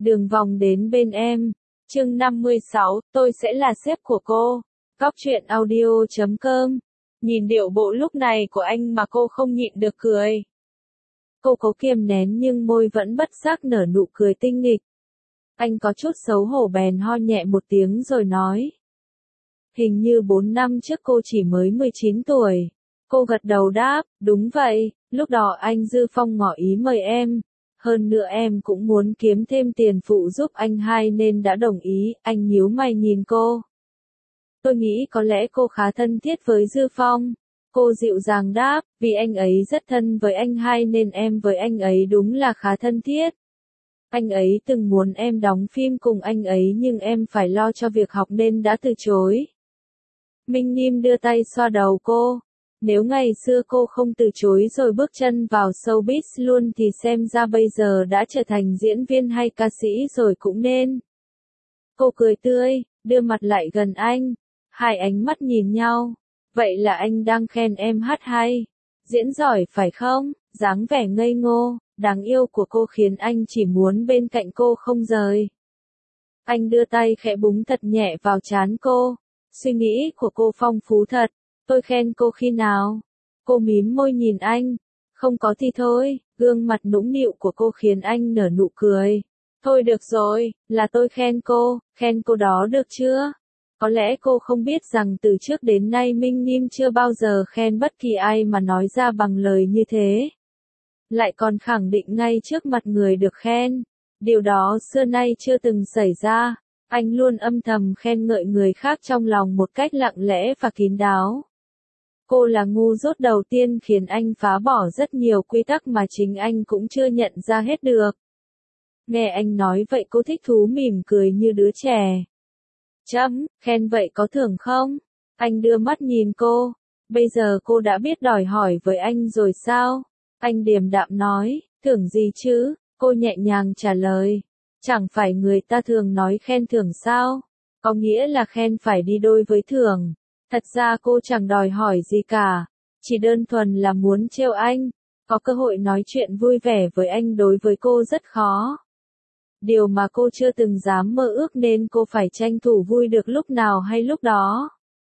đường vòng đến bên em. Chương 56, tôi sẽ là sếp của cô. Góc truyện audio.com. Nhìn điệu bộ lúc này của anh mà cô không nhịn được cười. Cô cố kiềm nén nhưng môi vẫn bất giác nở nụ cười tinh nghịch. Anh có chút xấu hổ bèn ho nhẹ một tiếng rồi nói. Hình như 4 năm trước cô chỉ mới 19 tuổi. Cô gật đầu đáp, đúng vậy, lúc đó anh Dư Phong ngỏ ý mời em. Hơn nữa em cũng muốn kiếm thêm tiền phụ giúp anh hai nên đã đồng ý, anh nhíu mày nhìn cô. Tôi nghĩ có lẽ cô khá thân thiết với Dư Phong. Cô dịu dàng đáp, vì anh ấy rất thân với anh hai nên em với anh ấy đúng là khá thân thiết. Anh ấy từng muốn em đóng phim cùng anh ấy nhưng em phải lo cho việc học nên đã từ chối. Minh Nim đưa tay xoa đầu cô. Nếu ngày xưa cô không từ chối rồi bước chân vào showbiz luôn thì xem ra bây giờ đã trở thành diễn viên hay ca sĩ rồi cũng nên. Cô cười tươi, đưa mặt lại gần anh. Hai ánh mắt nhìn nhau. Vậy là anh đang khen em hát hay, diễn giỏi phải không? Dáng vẻ ngây ngô, đáng yêu của cô khiến anh chỉ muốn bên cạnh cô không rời. Anh đưa tay khẽ búng thật nhẹ vào trán cô. Suy nghĩ của cô phong phú thật. Tôi khen cô khi nào? Cô mím môi nhìn anh. Không có thì thôi, gương mặt nũng nịu của cô khiến anh nở nụ cười. Thôi được rồi, là tôi khen cô đó được chưa? Có lẽ cô không biết rằng từ trước đến nay Minh Nim chưa bao giờ khen bất kỳ ai mà nói ra bằng lời như thế. Lại còn khẳng định ngay trước mặt người được khen. Điều đó xưa nay chưa từng xảy ra. Anh luôn âm thầm khen ngợi người khác trong lòng một cách lặng lẽ và kín đáo. Cô là ngu dốt đầu tiên khiến anh phá bỏ rất nhiều quy tắc mà chính anh cũng chưa nhận ra hết được. Nghe anh nói vậy cô thích thú mỉm cười như đứa trẻ. Khen vậy có thưởng không? Anh đưa mắt nhìn cô. Bây giờ cô đã biết đòi hỏi với anh rồi sao? Anh điềm đạm nói, thưởng gì chứ? Cô nhẹ nhàng trả lời. Chẳng phải người ta thường nói khen thưởng sao? Có nghĩa là khen phải đi đôi với thưởng. Thật ra cô chẳng đòi hỏi gì cả. Chỉ đơn thuần là muốn trêu anh. Có cơ hội nói chuyện vui vẻ với anh đối với cô rất khó. Điều mà cô chưa từng dám mơ ước nên cô phải tranh thủ vui được lúc nào hay lúc đó.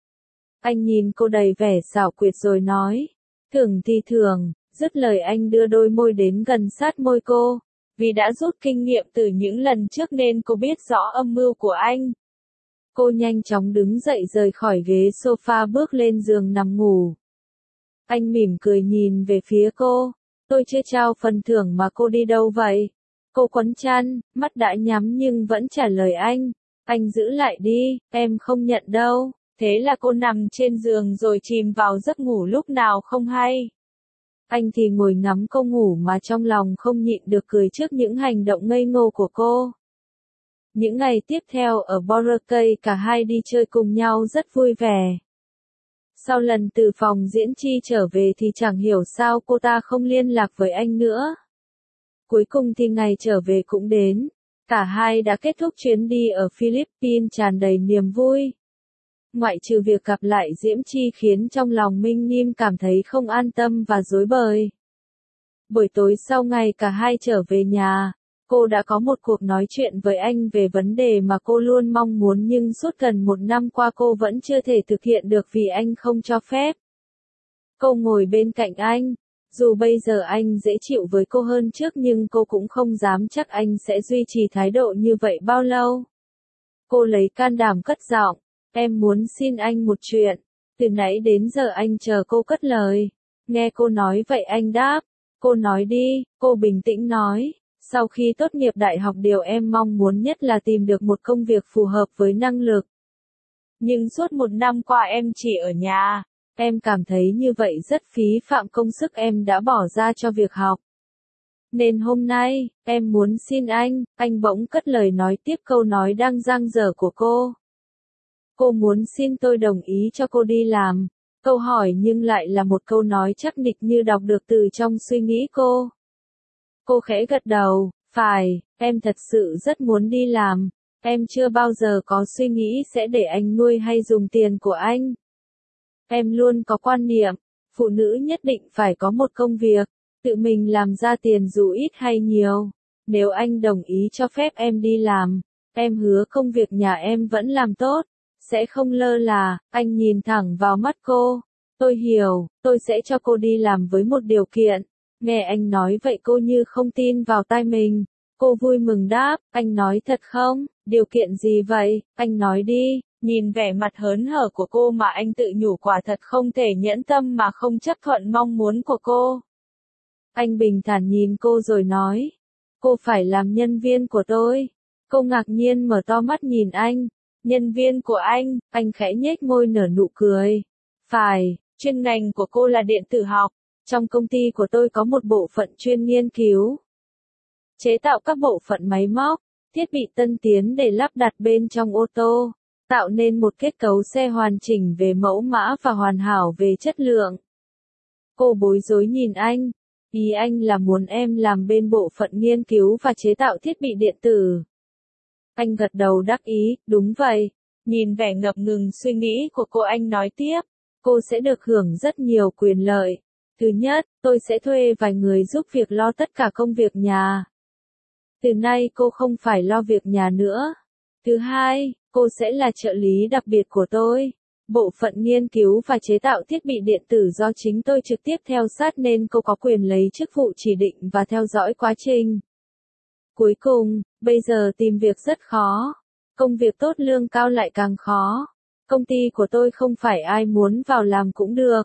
Anh nhìn cô đầy vẻ xảo quyệt rồi nói. Thưởng thì thưởng, dứt lời anh đưa đôi môi đến gần sát môi cô. Vì đã rút kinh nghiệm từ những lần trước nên cô biết rõ âm mưu của anh. Cô nhanh chóng đứng dậy rời khỏi ghế sofa bước lên giường nằm ngủ. Anh mỉm cười nhìn về phía cô. Tôi chưa trao phần thưởng mà cô đi đâu vậy? Cô quấn chăn, mắt đã nhắm nhưng vẫn trả lời anh. Anh giữ lại đi, em không nhận đâu. Thế là cô nằm trên giường rồi chìm vào giấc ngủ lúc nào không hay. Anh thì ngồi ngắm cô ngủ mà trong lòng không nhịn được cười trước những hành động ngây ngô của cô. Những ngày tiếp theo ở Boracay cả hai đi chơi cùng nhau rất vui vẻ. Sau lần từ phòng diễn chi trở về thì chẳng hiểu sao cô ta không liên lạc với anh nữa. Cuối cùng thì ngày trở về cũng đến. Cả hai đã kết thúc chuyến đi ở Philippines tràn đầy niềm vui. Ngoại trừ việc gặp lại Diễm Chi khiến trong lòng Minh Nim cảm thấy không an tâm và rối bời. Buổi tối sau ngày cả hai trở về nhà, cô đã có một cuộc nói chuyện với anh về vấn đề mà cô luôn mong muốn nhưng suốt gần 1 năm qua cô vẫn chưa thể thực hiện được vì anh không cho phép. Cô ngồi bên cạnh anh. Dù bây giờ anh dễ chịu với cô hơn trước nhưng cô cũng không dám chắc anh sẽ duy trì thái độ như vậy bao lâu. Cô lấy can đảm cất giọng. Em muốn xin anh một chuyện. Từ nãy đến giờ anh chờ cô cất lời. Nghe cô nói vậy anh đáp. Cô nói đi, cô bình tĩnh nói. Sau khi tốt nghiệp đại học điều em mong muốn nhất là tìm được một công việc phù hợp với năng lực. Nhưng suốt 1 năm qua em chỉ ở nhà. Em cảm thấy như vậy rất phí phạm công sức em đã bỏ ra cho việc học. Nên hôm nay, em muốn xin anh bỗng cất lời nói tiếp câu nói đang dang dở của cô. Cô muốn xin tôi đồng ý cho cô đi làm. Câu hỏi nhưng lại là một câu nói chắc nịch như đọc được từ trong suy nghĩ cô. Cô khẽ gật đầu, phải, em thật sự rất muốn đi làm. Em chưa bao giờ có suy nghĩ sẽ để anh nuôi hay dùng tiền của anh. Em luôn có quan niệm, phụ nữ nhất định phải có một công việc, tự mình làm ra tiền dù ít hay nhiều. Nếu anh đồng ý cho phép em đi làm, em hứa công việc nhà em vẫn làm tốt, sẽ không lơ là. Anh nhìn thẳng vào mắt cô. Tôi hiểu, tôi sẽ cho cô đi làm với một điều kiện. Nghe anh nói vậy cô như không tin vào tai mình. Cô vui mừng đáp, anh nói thật không? Điều kiện gì vậy? Anh nói đi. Nhìn vẻ mặt hớn hở của cô mà anh tự nhủ quả thật không thể nhẫn tâm mà không chấp thuận mong muốn của cô. Anh bình thản nhìn cô rồi nói, cô phải làm nhân viên của tôi. Cô ngạc nhiên mở to mắt nhìn anh. Nhân viên của anh khẽ nhếch môi nở nụ cười. Phải, chuyên ngành của cô là điện tử học. Trong công ty của tôi có một bộ phận chuyên nghiên cứu, chế tạo các bộ phận máy móc, thiết bị tân tiến để lắp đặt bên trong ô tô, tạo nên một kết cấu xe hoàn chỉnh về mẫu mã và hoàn hảo về chất lượng. Cô bối rối nhìn anh. Ý anh là muốn em làm bên bộ phận nghiên cứu và chế tạo thiết bị điện tử. Anh gật đầu đắc ý, đúng vậy. Nhìn vẻ ngập ngừng suy nghĩ của cô anh nói tiếp, cô sẽ được hưởng rất nhiều quyền lợi. Thứ nhất, tôi sẽ thuê vài người giúp việc lo tất cả công việc nhà. Từ nay cô không phải lo việc nhà nữa. Thứ hai, cô sẽ là trợ lý đặc biệt của tôi. Bộ phận nghiên cứu và chế tạo thiết bị điện tử do chính tôi trực tiếp theo sát nên cô có quyền lấy chức vụ chỉ định và theo dõi quá trình. Cuối cùng, bây giờ tìm việc rất khó. Công việc tốt lương cao lại càng khó. Công ty của tôi không phải ai muốn vào làm cũng được.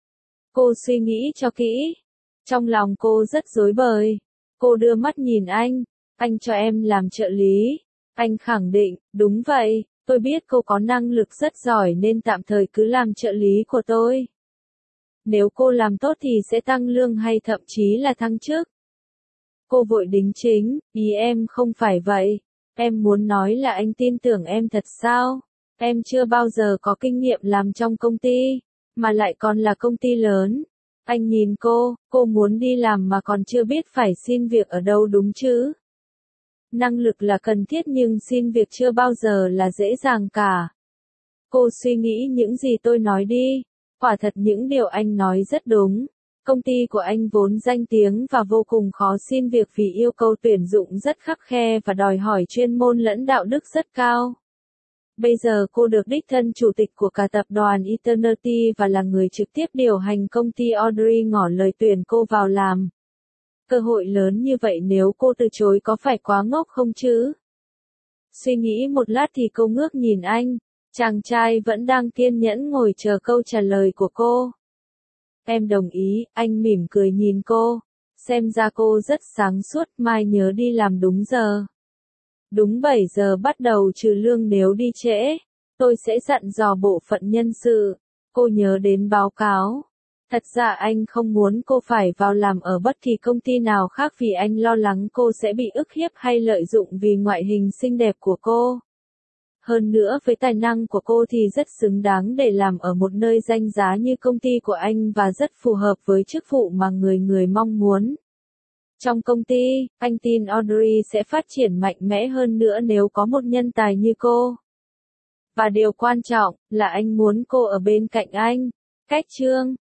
Cô suy nghĩ cho kỹ. Trong lòng cô rất rối bời. Cô đưa mắt nhìn anh cho em làm trợ lý. Anh khẳng định, đúng vậy, tôi biết cô có năng lực rất giỏi nên tạm thời cứ làm trợ lý của tôi. Nếu cô làm tốt thì sẽ tăng lương hay thậm chí là thăng chức. Cô vội đính chính, ý em không phải vậy. Em muốn nói là anh tin tưởng em thật sao? Em chưa bao giờ có kinh nghiệm làm trong công ty, mà lại còn là công ty lớn. Anh nhìn cô muốn đi làm mà còn chưa biết phải xin việc ở đâu đúng chứ? Năng lực là cần thiết nhưng xin việc chưa bao giờ là dễ dàng cả. Cô suy nghĩ những gì tôi nói đi. Quả thật những điều anh nói rất đúng. Công ty của anh vốn danh tiếng và vô cùng khó xin việc vì yêu cầu tuyển dụng rất khắt khe và đòi hỏi chuyên môn lẫn đạo đức rất cao. Bây giờ cô được đích thân chủ tịch của cả tập đoàn Eternity và là người trực tiếp điều hành công ty Audrey ngỏ lời tuyển cô vào làm. Cơ hội lớn như vậy nếu cô từ chối có phải quá ngốc không chứ? Suy nghĩ một lát thì cô ngước nhìn anh. Chàng trai vẫn đang kiên nhẫn ngồi chờ câu trả lời của cô. Em đồng ý, anh mỉm cười nhìn cô. Xem ra cô rất sáng suốt, mai nhớ đi làm đúng giờ. Đúng 7 giờ bắt đầu trừ lương nếu đi trễ. Tôi sẽ dặn dò bộ phận nhân sự. Cô nhớ đến báo cáo. Thật ra anh không muốn cô phải vào làm ở bất kỳ công ty nào khác vì anh lo lắng cô sẽ bị ức hiếp hay lợi dụng vì ngoại hình xinh đẹp của cô. Hơn nữa với tài năng của cô thì rất xứng đáng để làm ở một nơi danh giá như công ty của anh và rất phù hợp với chức vụ mà người người mong muốn. Trong công ty, anh tin Audrey sẽ phát triển mạnh mẽ hơn nữa nếu có một nhân tài như cô. Và điều quan trọng là anh muốn cô ở bên cạnh anh. Cách chương